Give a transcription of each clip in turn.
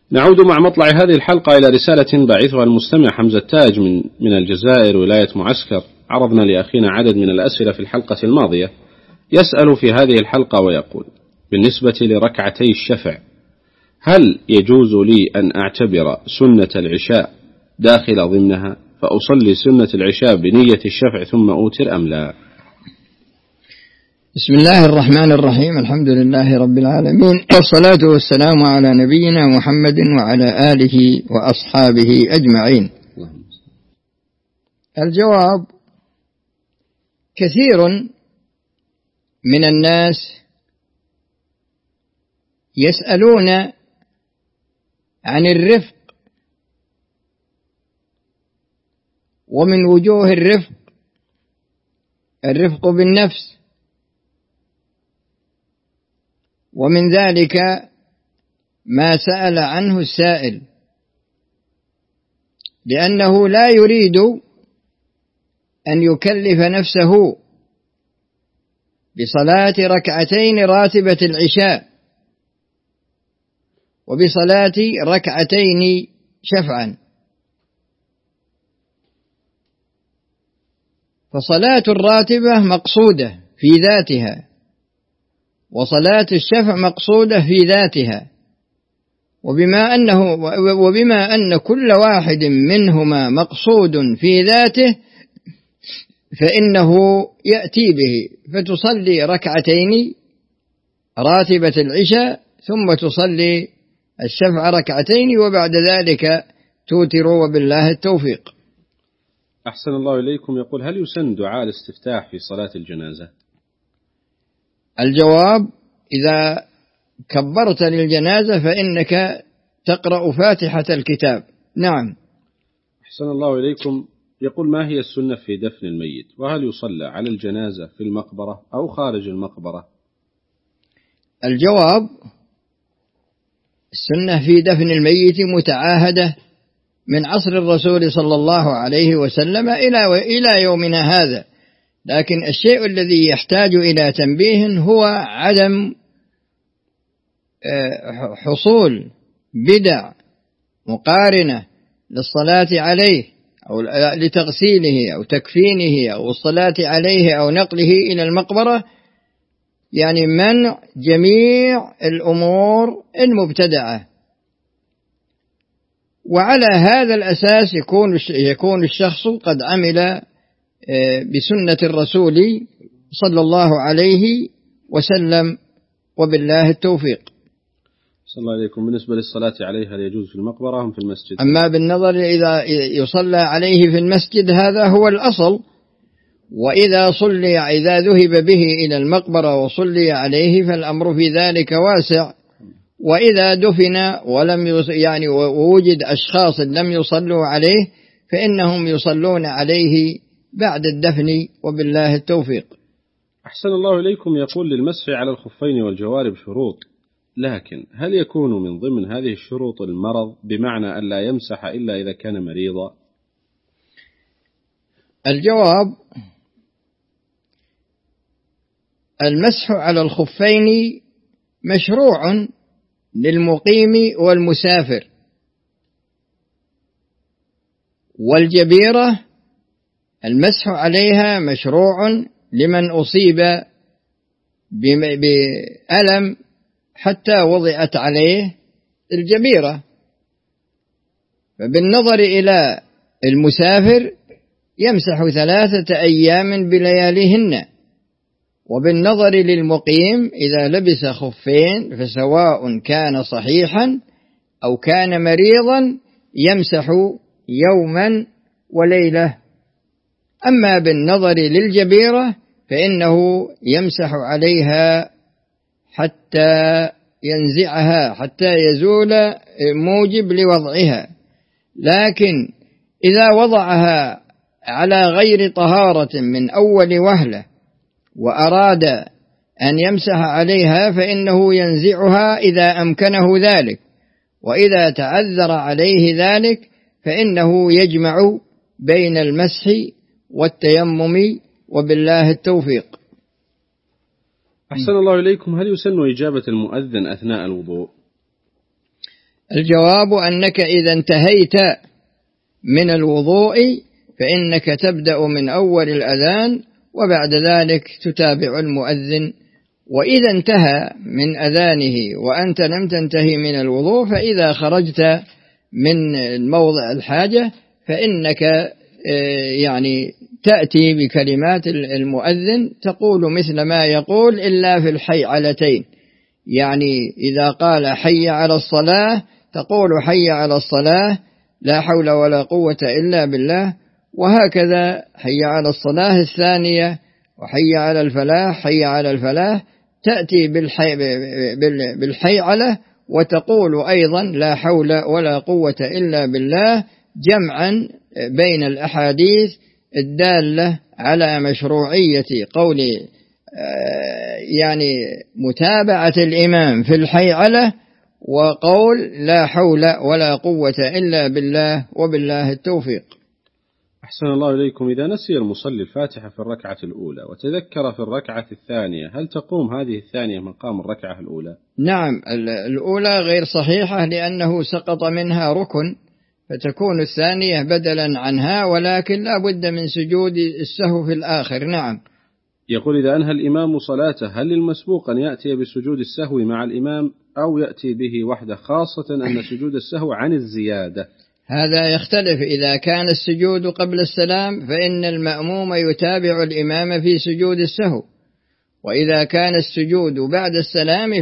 نعود مع مطلع هذه الحلقة إلى رسالة باعثها المستمع حمزة تاج من الجزائر ولاية معسكر. عرضنا لأخينا عدد من الأسئلة في الحلقة الماضية. يسأل في هذه الحلقة ويقول: بالنسبة لركعتي الشفع، هل يجوز لي أن أعتبر سنة العشاء داخل ضمنها، فأصلي سنة العشاء بنية الشفع ثم أوتر أم لا؟ بسم الله الرحمن الرحيم. الحمد لله رب العالمين، والصلاة والسلام على نبينا محمد وعلى آله وأصحابه أجمعين. الجواب: كثير من الناس يسألون عن الرفق، ومن وجوه الرفق بالنفس، ومن ذلك ما سأل عنه السائل، لأنه لا يريد أن يكلف نفسه بصلاة ركعتين راتبة العشاء وبصلاة ركعتين شفعا. فصلاة الراتبة مقصودة في ذاتها، وصلاة الشفع مقصودة في ذاتها، وبما أن كل واحد منهما مقصود في ذاته فإنه يأتي به، فتصلي ركعتين راتبة العشاء ثم تصلي الشفع ركعتين، وبعد ذلك توتر، وبالله التوفيق. أحسن الله إليكم. يقول: هل يسن دعاء الاستفتاح في صلاة الجنازة؟ الجواب: إذا كبرت للجنازة فإنك تقرأ فاتحة الكتاب. نعم. أحسن الله إليكم. يقول: ما هي السنة في دفن الميت؟ وهل يصلى على الجنازة في المقبرة أو خارج المقبرة؟ الجواب: السنة في دفن الميت متعاهدة من عصر الرسول صلى الله عليه وسلم إلى يومنا هذا، لكن الشيء الذي يحتاج إلى تنبيه هو عدم حصول بدع مقارنة للصلاة عليه أو لتغسيله أو تكفينه أو الصلاة عليه أو نقله إلى المقبرة، يعني منع جميع الأمور المبتدعة. وعلى هذا الأساس يكون الشخص قد عمل بسنة الرسول صلى الله عليه وسلم، وبالله التوفيق. صلى الله عليكم. بالنسبة للصلاة عليها، هل يجوز في المقبرة أم في المسجد؟ أما بالنظر إذا يصلى عليه في المسجد هذا هو الأصل، إذا ذهب به إلى المقبرة وصلي عليه فالأمر في ذلك واسع. وإذا دفن ووجد أشخاص لم يصلوا عليه فإنهم يصلون عليه بعد الدفن، وبالله التوفيق. أحسن الله إليكم. يقول: للمسح على الخفين والجوارب شروط، لكن هل يكون من ضمن هذه الشروط المرض، بمعنى أن لا يمسح إلا إذا كان مريضا؟ الجواب: المسح على الخفين مشروع للمقيم والمسافر، والجبيرة المسح عليها مشروع لمن أصيب بألم حتى وضعت عليه الجبيرة. فبالنظر إلى المسافر يمسح 3 أيام بلياليهن، وبالنظر للمقيم إذا لبس خفين فسواء كان صحيحا أو كان مريضا يمسح يوما وليلة. أما بالنظر للجبيرة فإنه يمسح عليها حتى ينزعها، حتى يزول موجب لوضعها. لكن إذا وضعها على غير طهارة من أول وهلة وأراد أن يمسح عليها فإنه ينزعها إذا أمكنه ذلك، وإذا تعذر عليه ذلك فإنه يجمع بين المسح والتيمم، وبالله التوفيق. أحسن الله إليكم. هل يسن إجابة المؤذن أثناء الوضوء؟ الجواب أنك إذا انتهيت من الوضوء فإنك تبدأ من أول الأذان وبعد ذلك تتابع المؤذن، وإذا انتهى من أذانه وأنت لم تنتهي من الوضوء فإذا خرجت من موضع الحاجة فإنك يعني تأتي بكلمات المؤذن تقول مثل ما يقول إلا في الحيعلتين، يعني إذا قال حي على الصلاة تقول حي على الصلاة لا حول ولا قوة إلا بالله، وهكذا حي على الصلاة الثانية وحي على الفلاح حي على الفلاح تأتي بالحيعلة وتقول أيضا لا حول ولا قوة إلا بالله، جمعا بين الأحاديث الدالة على مشروعية قول يعني متابعة الإمام في الحيعلة وقول لا حول ولا قوة إلا بالله وبالله التوفيق. أحسن الله إليكم. إذا نسي المصلي الفاتحة في الركعة الأولى وتذكر في الركعة الثانية هل تقوم هذه الثانية مقام الركعة الأولى؟ نعم، الأولى غير صحيحة لأنه سقط منها ركن، فتكون الثانية بدلا عنها، ولكن لا بد من سجود السهو في الآخر. نعم. يقول إذا أنهى الإمام صلاته هل للمسبوق أن يأتي بسجود السهو مع الإمام أو يأتي به وحده، خاصة أن سجود السهو عن الزيادة؟ هذا يختلف. إذا كان السجود قبل السلام فإن المأموم يتابع الإمام في سجود السهو، وإذا كان السجود بعد السلام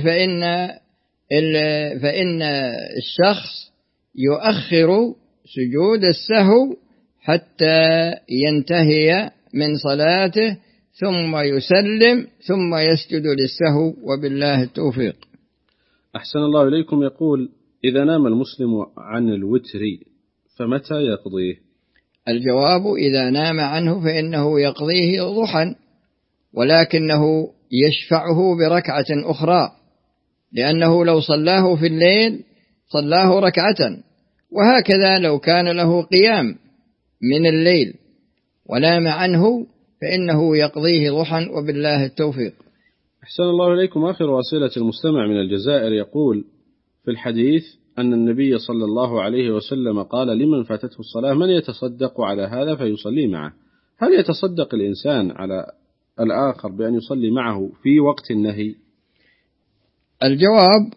فإن الشخص يؤخر سجود السهو حتى ينتهي من صلاته ثم يسلم ثم يسجد للسهو وبالله التوفيق. أحسن الله إليكم. يقول إذا نام المسلم عن الوتر فمتى يقضيه؟ الجواب إذا نام عنه فإنه يقضيه ضحى، ولكنه يشفعه بركعة أخرى، لأنه لو صلاه في الليل صلاه ركعة، وهكذا لو كان له قيام من الليل ونام عنه فإنه يقضيه ضحى وبالله التوفيق. أحسن الله إليكم. آخر أسئلة المستمع من الجزائر يقول في الحديث أن النبي صلى الله عليه وسلم قال لمن فاتته الصلاة من يتصدق على هذا فيصلي معه، هل يتصدق الإنسان على الآخر بأن يصلي معه في وقت النهي؟ الجواب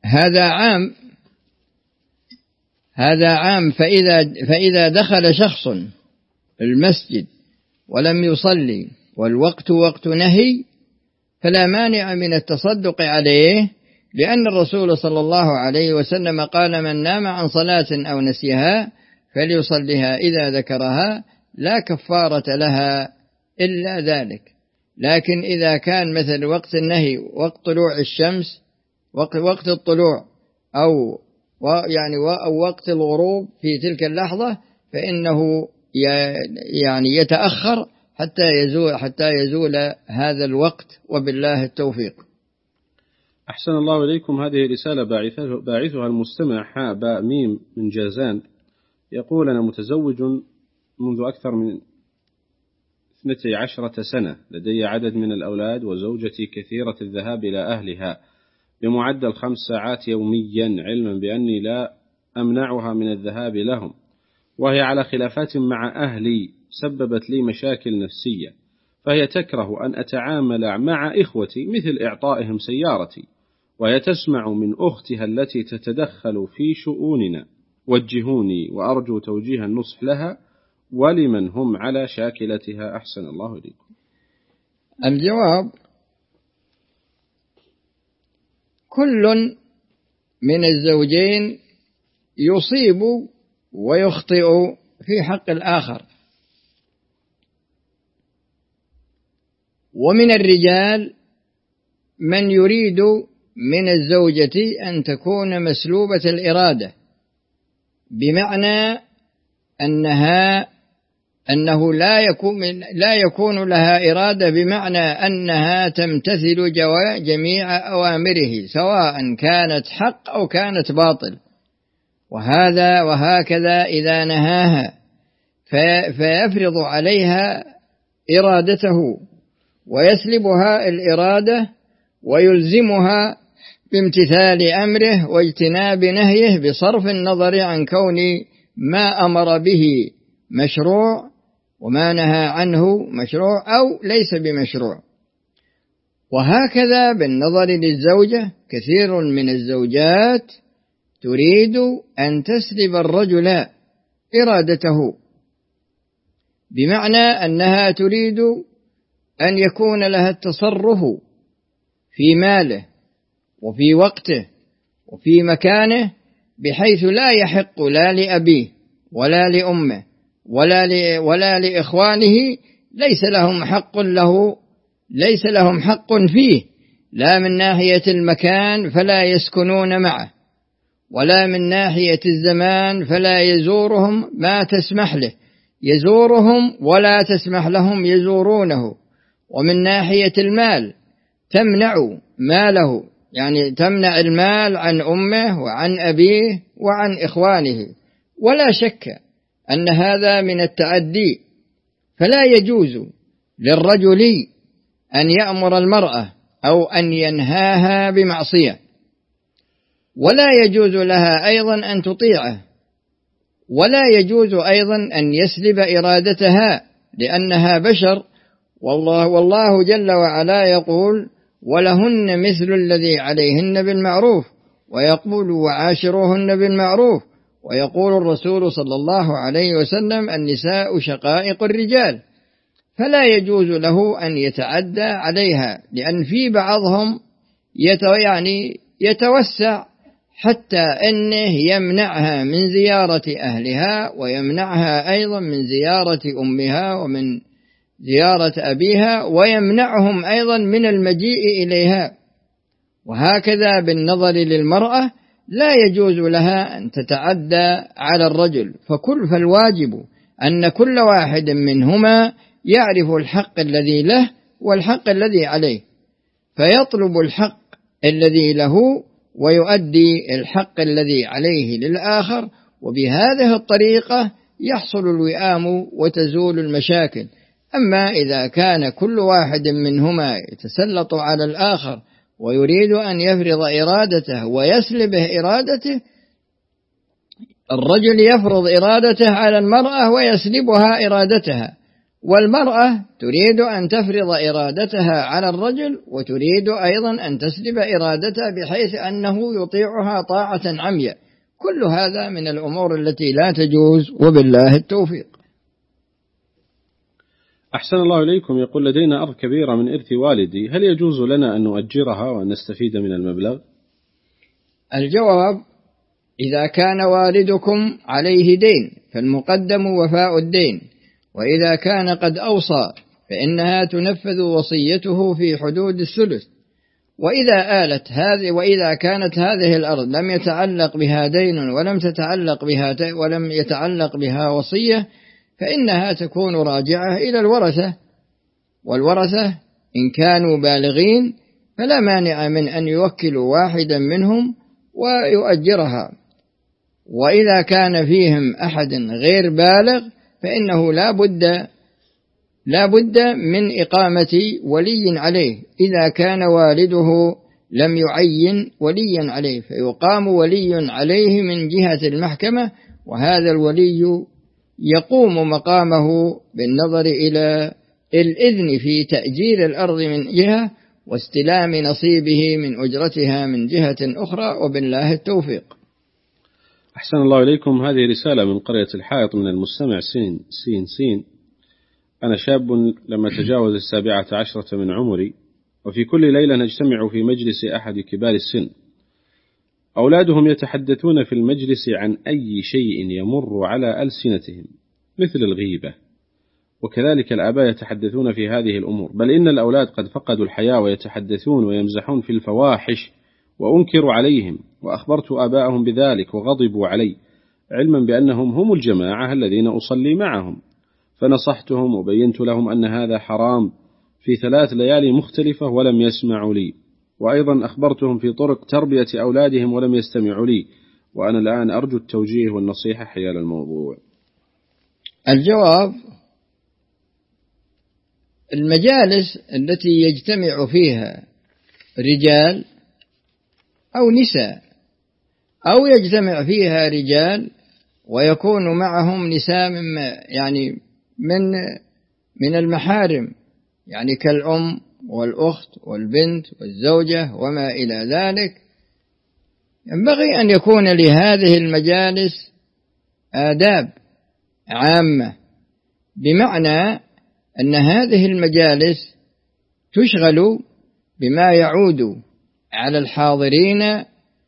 هذا عام. فإذا دخل شخص المسجد ولم يصلي والوقت وقت نهي فلا مانع من التصدق عليه، لأن الرسول صلى الله عليه وسلم قال من نام عن صلاة أو نسيها فليصليها إذا ذكرها لا كفارة لها إلا ذلك. لكن إذا كان مثل وقت النهي وقت طلوع الشمس وقت الطلوع أو وقت الغروب في تلك اللحظة فإنه يعني يتأخر حتى يزول هذا الوقت وبالله التوفيق. أحسن الله إليكم. هذه رسالة باعثها المستمع حاء باء ميم من جازان، يقول أنا متزوج منذ أكثر من 12 سنة، لدي عدد من الأولاد وزوجتي كثيرة الذهاب إلى أهلها بمعدل 5 ساعات يوميا، علما بأني لا أمنعها من الذهاب لهم، وهي على خلافات مع أهلي سببت لي مشاكل نفسية، فهي تكره أن أتعامل مع إخوتي مثل إعطائهم سيارتي، وهي تسمع من أختها التي تتدخل في شؤوننا. وجهوني وأرجو توجيه النصح لها ولمن هم على شاكلتها. أحسن الله إليكم. الجواب كل من الزوجين يصيب ويخطئ في حق الآخر، ومن الرجال من يريد من الزوجة أن تكون مسلوبة الإرادة، بمعنى أنه لا يكون لها إرادة، بمعنى أنها تمتثل جميع أوامره سواء كانت حق أو كانت باطل، وهكذا إذا نهاها فيفرض عليها إرادته ويسلبها الإرادة ويلزمها بامتثال أمره واجتناب نهيه بصرف النظر عن كون ما أمر به مشروع وما نهى عنه مشروع أو ليس بمشروع. وهكذا بالنظر للزوجة، كثير من الزوجات تريد أن تسلب الرجل إرادته، بمعنى أنها تريد أن يكون لها التصرف في ماله وفي وقته وفي مكانه، بحيث لا يحق لا لأبيه ولا لأمه ولا لإخوانه، ليس لهم حق فيه، لا من ناحية المكان فلا يسكنون معه، ولا من ناحية الزمان فلا يزورهم ما تسمح له يزورهم ولا تسمح لهم يزورونه. ومن ناحية المال تمنع ماله، يعني تمنع المال عن أمه وعن أبيه وعن إخوانه، ولا شك أن هذا من التعدي. فلا يجوز للرجل أن يأمر المرأة أو أن ينهاها بمعصية، ولا يجوز لها أيضا أن تطيعه، ولا يجوز أيضا أن يسلب إرادتها، لأنها بشر، والله جل وعلا يقول: ولهن مثل الذي عليهن بالمعروف، ويقول: وعاشروهن بالمعروف، ويقول الرسول صلى الله عليه وسلم: النساء شقائق الرجال. فلا يجوز له أن يتعدى عليها، لأن في بعضهم يتوسع حتى أنه يمنعها من زيارة أهلها، ويمنعها أيضا من زيارة أمها ومن زيارة أبيها، ويمنعهم أيضا من المجيء إليها. وهكذا بالنظر للمرأة لا يجوز لها أن تتعدى على الرجل، فالواجب أن كل واحد منهما يعرف الحق الذي له والحق الذي عليه، فيطلب الحق الذي له ويؤدي الحق الذي عليه للآخر، وبهذه الطريقة يحصل الوئام وتزول المشاكل. أما إذا كان كل واحد منهما يتسلط على الآخر ويريد أن يفرض إرادته ويسلبه إرادته، الرجل يفرض إرادته على المرأة ويسلبها إرادتها، والمرأة تريد أن تفرض إرادتها على الرجل وتريد أيضا أن تسلب إرادتها، بحيث أنه يطيعها طاعة عمياء. كل هذا من الأمور التي لا تجوز، وبالله التوفيق. أحسن الله إليكم. يقول: لدينا أرض كبيرة من إرث والدي، هل يجوز لنا أن نؤجرها وأن نستفيد من المبلغ؟ الجواب: إذا كان والدكم عليه دين فالمقدم وفاء الدين، وإذا كان قد أوصى فإنها تنفذ وصيته في حدود الثلث. وإذا كانت هذه الأرض لم يتعلق بها دين ولم يتعلق بها وصية، فإنها تكون راجعة إلى الورثة، والورثة إن كانوا بالغين فلا مانع من أن يوكلوا واحدا منهم ويؤجرها. وإذا كان فيهم أحد غير بالغ فإنه لا بد من إقامة ولي عليه، إذا كان والده لم يعين وليا عليه فيقام ولي عليه من جهة المحكمة، وهذا الولي يقوم مقامه بالنظر إلى الإذن في تأجير الأرض من جهة، واستلام نصيبه من أجرتها من جهة أخرى، وبالله التوفيق. أحسن الله إليكم. هذه رسالة من قرية الحائط من المستمع سين: أنا شاب لم أتجاوز 17 من عمري، وفي كل ليلة نجتمع في مجلس أحد كبار السن. أولادهم يتحدثون في المجلس عن أي شيء يمر على ألسنتهم مثل الغيبة، وكذلك الآباء يتحدثون في هذه الأمور، بل إن الأولاد قد فقدوا الحياة ويتحدثون ويمزحون في الفواحش، وأنكر عليهم وأخبرت آباءهم بذلك وغضبوا علي، علما بأنهم هم الجماعة الذين أصلي معهم، فنصحتهم وبينت لهم أن هذا حرام في 3 ليالي مختلفة ولم يسمعوا لي، وأيضا أخبرتهم في طرق تربية أولادهم ولم يستمعوا لي، وأنا الآن أرجو التوجيه والنصيحة حيال الموضوع. الجواب: المجالس التي يجتمع فيها رجال أو نساء، أو يجتمع فيها رجال ويكون معهم نساء يعني من المحارم، يعني كالأم والأخت والبنت والزوجة وما إلى ذلك. ينبغي أن يكون لهذه المجالس آداب عامة، بمعنى أن هذه المجالس تشغل بما يعود على الحاضرين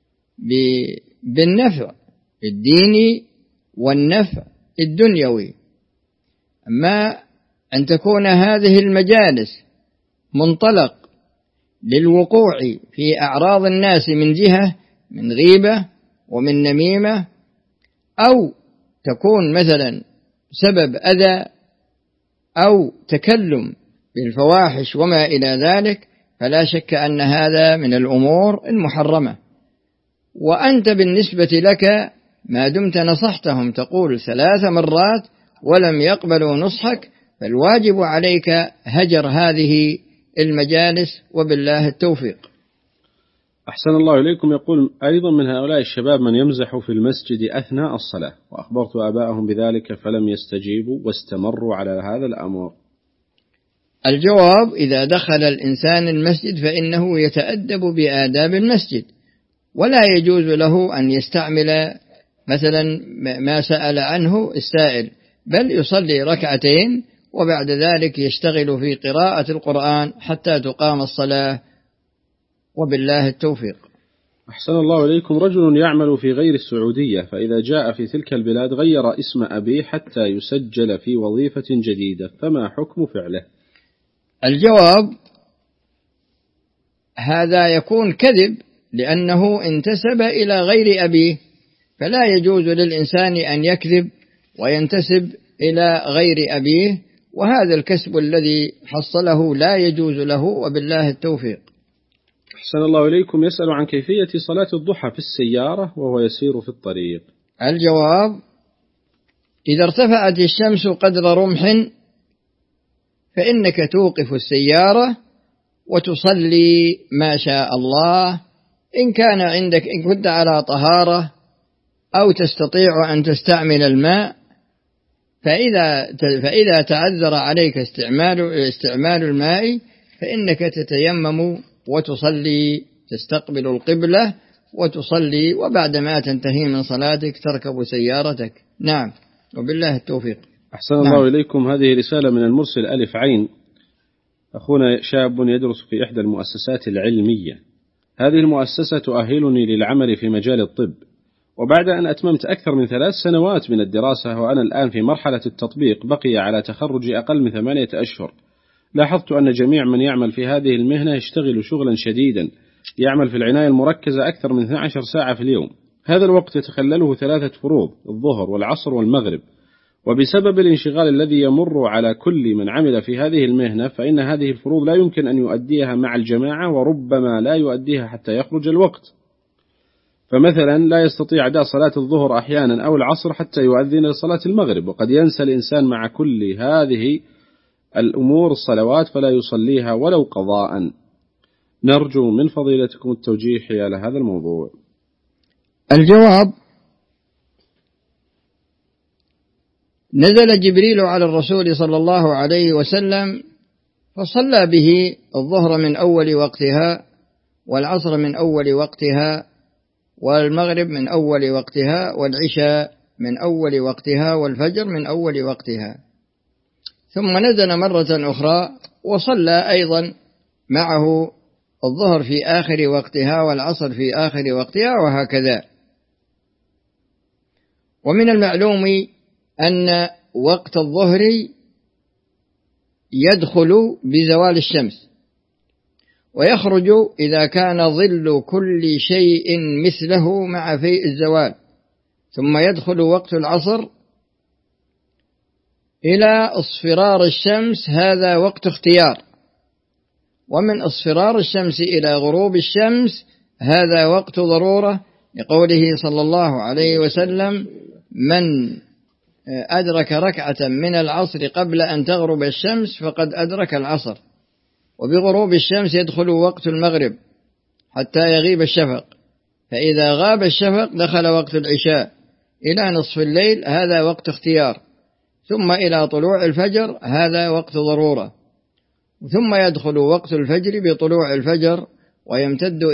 بالنفع الديني والنفع الدنيوي. أما أن تكون هذه المجالس منطلق للوقوع في أعراض الناس من جهة من غيبة ومن نميمة، أو تكون مثلا سبب أذى أو تكلم بالفواحش وما إلى ذلك، فلا شك أن هذا من الأمور المحرمة. وأنت بالنسبة لك ما دمت نصحتهم تقول 3 مرات ولم يقبلوا نصحك، فالواجب عليك هجر هذه المجالس، وبالله التوفيق. أحسن الله إليكم. يقول أيضا من هؤلاء الشباب من يمزح في المسجد أثناء الصلاة، وأخبرت آباءهم بذلك فلم يستجيبوا واستمروا على هذا الأمر. الجواب: إذا دخل الإنسان المسجد فإنه يتأدب بآداب المسجد، ولا يجوز له أن يستعمل مثلا ما سأل عنه السائل، بل يصلي 2 ركعتين وبعد ذلك يشتغل في قراءة القرآن حتى تقام الصلاة، وبالله التوفيق. أحسن الله إليكم. رجل يعمل في غير السعودية، فإذا جاء في تلك البلاد غير اسم أبيه حتى يسجل في وظيفة جديدة، فما حكم فعله؟ الجواب: هذا يكون كذب، لأنه انتسب إلى غير أبيه، فلا يجوز للإنسان أن يكذب وينتسب إلى غير أبيه، وهذا الكسب الذي حصله لا يجوز له، وبالله التوفيق. أحسن الله إليكم. يسأل عن كيفية صلاة الضحى في السيارة وهو يسير في الطريق. الجواب: إذا ارتفعت الشمس قدر رمح فإنك توقف السيارة وتصلي ما شاء الله، إن كان عندك، إن كنت على طهارة أو تستطيع أن تستعمل الماء، فإذا تعذر عليك استعمال الماء فإنك تتيمم وتصلي، تستقبل القبلة وتصلي، وبعدما تنتهي من صلاتك تركب سيارتك. نعم، وبالله التوفيق. أحسن الله إليكم. هذه رسالة من المرسل ألف عين. أخونا شاب يدرس في إحدى المؤسسات العلمية. هذه المؤسسة تؤهلني للعمل في مجال الطب، وبعد أن أتممت أكثر من 3 سنوات من الدراسة وأنا الآن في مرحلة التطبيق، بقي على تخرجي أقل من 8 أشهر. لاحظت أن جميع من يعمل في هذه المهنة يشتغل شغلا شديدا، يعمل في العناية المركزة أكثر من 12 ساعة في اليوم. هذا الوقت يتخلله 3 فروض: الظهر والعصر والمغرب. وبسبب الانشغال الذي يمر على كل من عمل في هذه المهنة، فإن هذه الفروض لا يمكن أن يؤديها مع الجماعة، وربما لا يؤديها حتى يخرج الوقت. فمثلا لا يستطيع أداء صلاة الظهر أحيانا أو العصر حتى يؤذن لصلاة المغرب، وقد ينسى الإنسان مع كل هذه الأمور الصلوات فلا يصليها ولو قضاء. نرجو من فضيلتكم التوجيه حيال هذا الموضوع. الجواب: نزل جبريل على الرسول صلى الله عليه وسلم فصلى به الظهر من أول وقتها، والعصر من أول وقتها، والمغرب من أول وقتها، والعشاء من أول وقتها، والفجر من أول وقتها. ثم نزل مرة أخرى وصلى أيضا معه الظهر في آخر وقتها والعصر في آخر وقتها، وهكذا. ومن المعلوم أن وقت الظهر يدخل بزوال الشمس، ويخرج إذا كان ظل كل شيء مثله مع فيء الزوال، ثم يدخل وقت العصر إلى اصفرار الشمس، هذا وقت اختيار. ومن اصفرار الشمس إلى غروب الشمس هذا وقت ضرورة، لقوله صلى الله عليه وسلم: من أدرك ركعة من العصر قبل أن تغرب الشمس فقد أدرك العصر. وبغروب الشمس يدخل وقت المغرب حتى يغيب الشفق، فإذا غاب الشفق دخل وقت العشاء إلى نصف الليل، هذا وقت اختيار، ثم إلى طلوع الفجر هذا وقت ضرورة، ثم يدخل وقت الفجر بطلوع الفجر ويمتد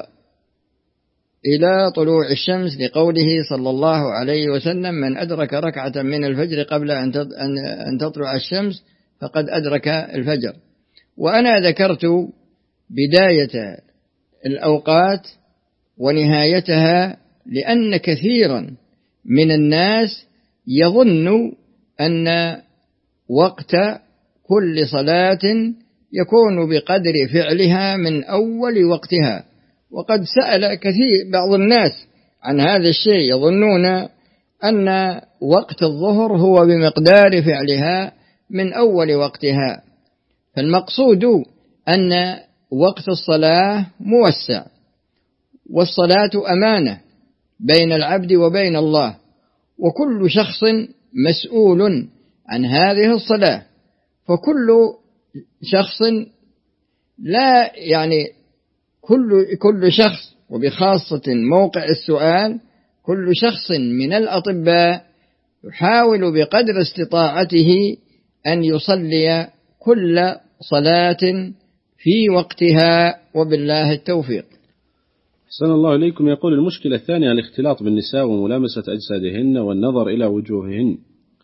إلى طلوع الشمس، لقوله صلى الله عليه وسلم: من أدرك ركعة من الفجر قبل أن تطلع الشمس فقد أدرك الفجر. وأنا ذكرت بداية الأوقات ونهايتها لأن كثيرا من الناس يظن أن وقت كل صلاة يكون بقدر فعلها من أول وقتها، وقد سأل كثير بعض الناس عن هذا الشيء، يظنون أن وقت الظهر هو بمقدار فعلها من أول وقتها. فالمقصود أن وقت الصلاة موسع، والصلاة أمانة بين العبد وبين الله، وكل شخص مسؤول عن هذه الصلاة، فكل شخص لا يعني كل شخص، وبخاصة موقع السؤال كل شخص من الأطباء يحاول بقدر استطاعته أن يصلي كل صلاة في وقتها، وبالله التوفيق. أحسن الله إليكم. يقول: المشكلة الثانية الاختلاط بالنساء وملامسة أجسادهن والنظر إلى وجوههن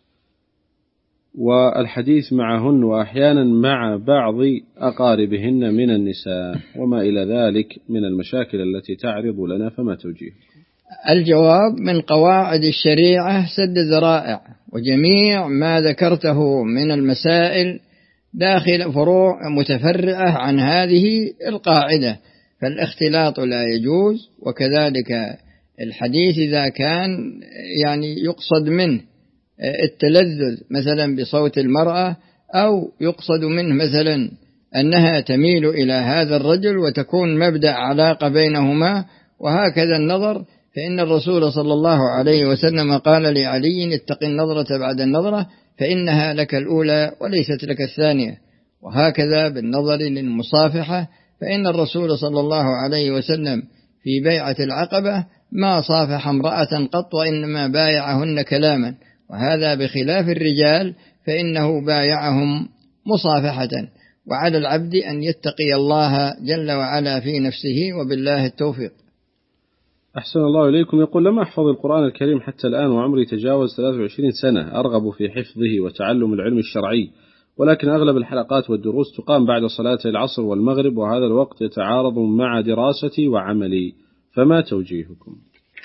والحديث معهن، وأحيانا مع بعض أقاربهن من النساء، وما إلى ذلك من المشاكل التي تعرض لنا، فما توجيه؟ الجواب: من قواعد الشريعة سد الذرائع، وجميع ما ذكرته من المسائل داخل فروع متفرعة عن هذه القاعدة، فالاختلاط لا يجوز، وكذلك الحديث إذا كان يعني يقصد منه التلذذ مثلا بصوت المرأة، أو يقصد منه مثلا أنها تميل إلى هذا الرجل وتكون مبدأ علاقة بينهما، وهكذا النظر، فإن الرسول صلى الله عليه وسلم قال لعلي: اتق النظرة بعد النظرة فإنها لك الأولى وليست لك الثانية. وهكذا بالنظر للمصافحة، فإن الرسول صلى الله عليه وسلم في بيعة العقبة ما صافح امرأة قط، وإنما بايعهن كلاما، وهذا بخلاف الرجال فإنه بايعهم مصافحة. وعلى العبد أن يتقي الله جل وعلا في نفسه، وبالله التوفيق. أحسن الله إليكم. يقول: لم أحفظ القرآن الكريم حتى الآن، وعمري تجاوز 23 سنة، أرغب في حفظه وتعلم العلم الشرعي، ولكن أغلب الحلقات والدروس تقام بعد صلاة العصر والمغرب، وهذا الوقت يتعارض مع دراستي وعملي، فما توجيهكم؟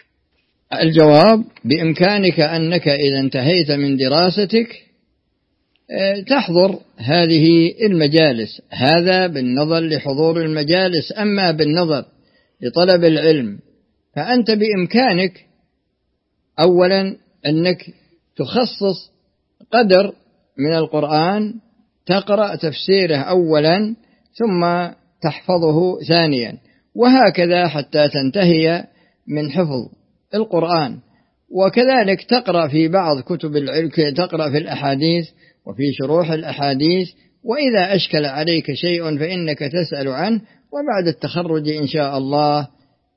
الجواب: بإمكانك أنك إذا انتهيت من دراستك تحضر هذه المجالس، هذا بالنظر لحضور المجالس. أما بالنظر لطلب العلم فأنت بإمكانك أولا أنك تخصص قدر من القرآن تقرأ تفسيره أولا، ثم تحفظه ثانيا، وهكذا حتى تنتهي من حفظ القرآن. وكذلك تقرأ في بعض كتب العلم، تقرأ في الأحاديث وفي شروح الأحاديث، وإذا أشكل عليك شيء فإنك تسأل عنه، وبعد التخرج إن شاء الله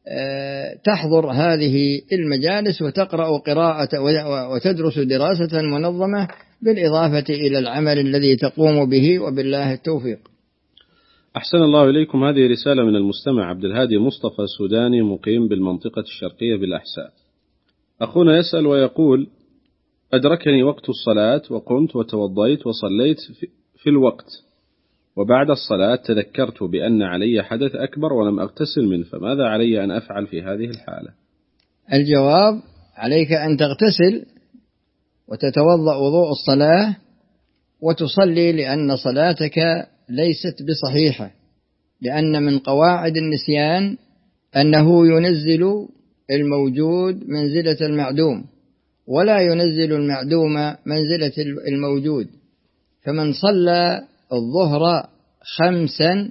تحضر هذه المجالس وتقرأ قراءة وتدرس دراسة منظمة، بالإضافة إلى العمل الذي تقوم به، وبالله التوفيق. أحسن الله إليكم. هذه رسالة من المستمع عبد الهادي مصطفى سوداني، مقيم بالمنطقة الشرقية بالأحساء. أخونا يسأل ويقول: أدركني وقت الصلاة وقمت وتوضيت وصليت في الوقت، وبعد الصلاة تذكرت بأن علي حدث أكبر ولم أغتسل منه، فماذا علي أن أفعل في هذه الحالة؟ الجواب: عليك أن تغتسل وتتوضأ وضوء الصلاة وتصلي، لأن صلاتك ليست بصحيحة، لأن من قواعد النسيان أنه ينزل الموجود منزلة المعدوم، ولا ينزل المعدوم منزلة الموجود. فمن صلى الظهر 5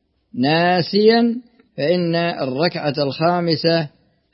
ناسيا فإن الركعة 5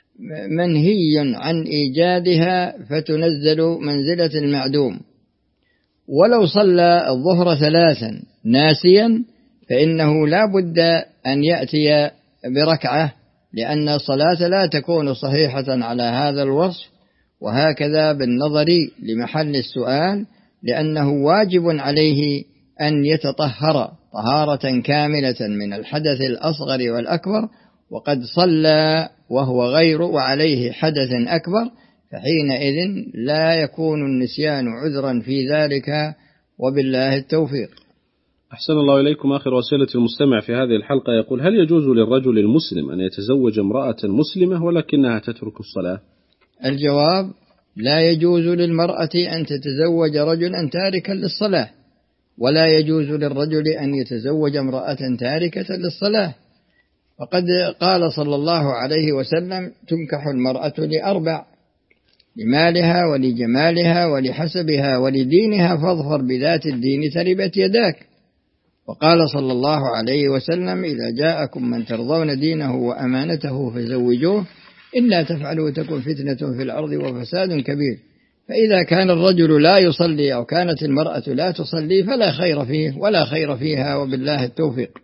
منهي عن إيجادها، فتنزل منزلة المعدوم. ولو صلى الظهر 3 ناسيا فإنه لا بد أن يأتي بركعة، لأن الصلاة لا تكون صحيحة على هذا الوصف، وهكذا بالنظر لمحل السؤال، لأنه واجب عليه أن يتطهر طهارة كاملة من الحدث الأصغر والأكبر، وقد صلى وهو غير وعليه حدث أكبر، فحينئذ لا يكون النسيان عذرا في ذلك، وبالله التوفيق. أحسن الله إليكم. آخر أسئلة المستمع في هذه الحلقة يقول: هل يجوز للرجل المسلم أن يتزوج امرأة مسلمة ولكنها تترك الصلاة؟ الجواب: لا يجوز للمرأة أن تتزوج رجلا تاركا للصلاة، ولا يجوز للرجل أن يتزوج امرأة تاركة للصلاة، وقد قال صلى الله عليه وسلم: تنكح المرأة لأربع: لمالها ولجمالها ولحسبها ولدينها، فاظفر بذات الدين تربت يداك. وقال صلى الله عليه وسلم: إذا جاءكم من ترضون دينه وأمانته فزوجوه، إلا تفعلوا تكن فتنة في الأرض وفساد كبير. فإذا كان الرجل لا يصلي أو كانت المرأة لا تصلي فلا خير فيه ولا خير فيها، وبالله التوفيق.